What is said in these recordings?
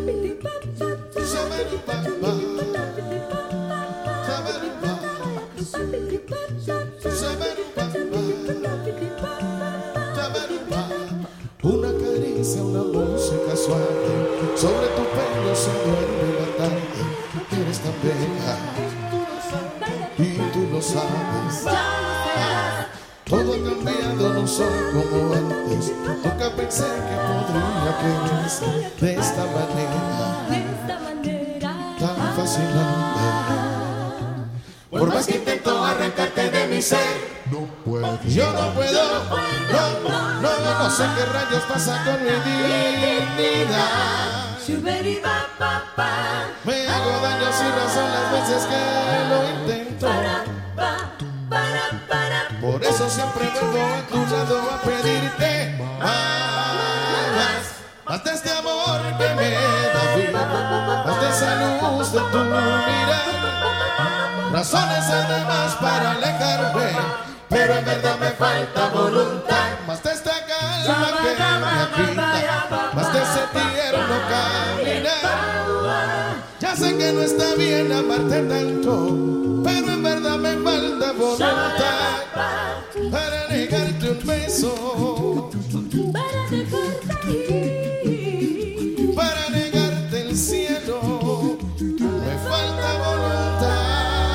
Una caricia, una música suave sobre tu pelo se duerme la tarde. Eres tan bella y tú lo sabes. Todo ha cambiado, no soy como antes. Nunca pensé que podría quererse de esta manera tan fascinante. Por más que intento arrancarte de mi ser, no puedo. Yo no puedo, no sé qué rayos pasa con mi dignidad. Me hago daño sin razón las veces que lo intento. Por eso siempre vuelvo a tu lado a pedirte más de este amor que me da vida, más de esa luz de tu mirada. Razones además para alejarme, pero en verdad me falta voluntad. Más de esta calma que me agita, más de ese tierno caminar. Ya sé que no está bien amarte tanto, pero en verdad me falta voluntad para negarte un beso, para negarte el cielo. Me falta voluntad.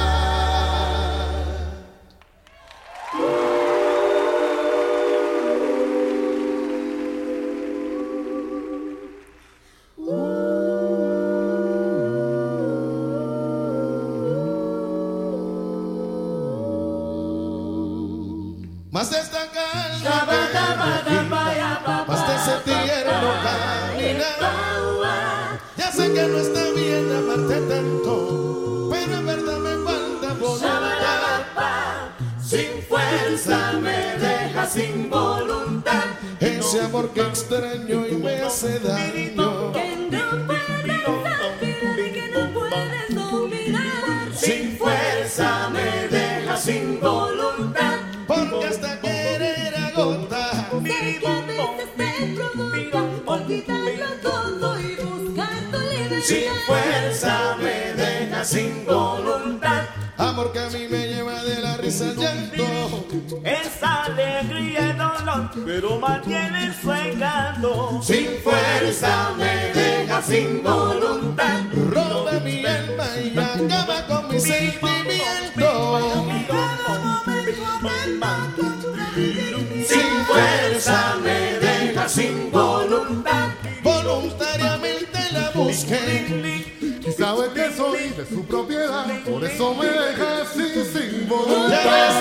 Más de esta calma más de ese tierno caminar. Ya sé que no está bien amarte tanto, pero en verdad me falta voluntad. Sin fuerza me deja sin voluntad. Ese amor que extraño y me hace daño. Que no puedes olvidar y que no puedes dominar. Sin fuerza me deja sin voluntad. Porque hasta querer agota. Sé que a veces te provoca olvidarlo todo y buscar tu libertad. Sin fuerza me deja sin voluntad. Amor que a mí me lleva de la risa al llanto. Esa alegría y dolor, pero mantiene su encanto. Sin fuerza me deja sin voluntad. Roba mi alma y acaba con mi sentimiento. Sin fuerza me deja sin voluntad. Voluntariamente la busqué. Y sabe que soy de su propiedad, por eso me deja así sin voluntad.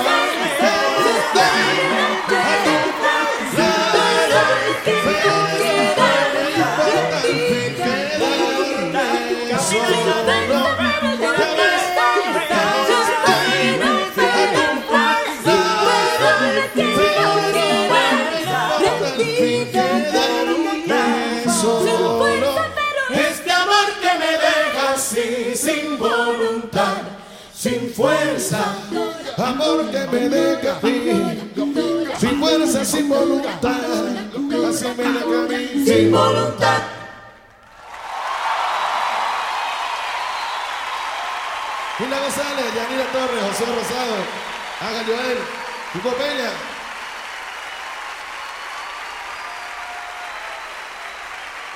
Este amor que me deja así sin voluntad, sin fuerza. Amor que me deja a mí, sin fuerza, sin voluntad. Así me deja a mí, sin voluntad. Gila González, Yanira Torres, José Rosado, Ángel Joel, Hugo Peña.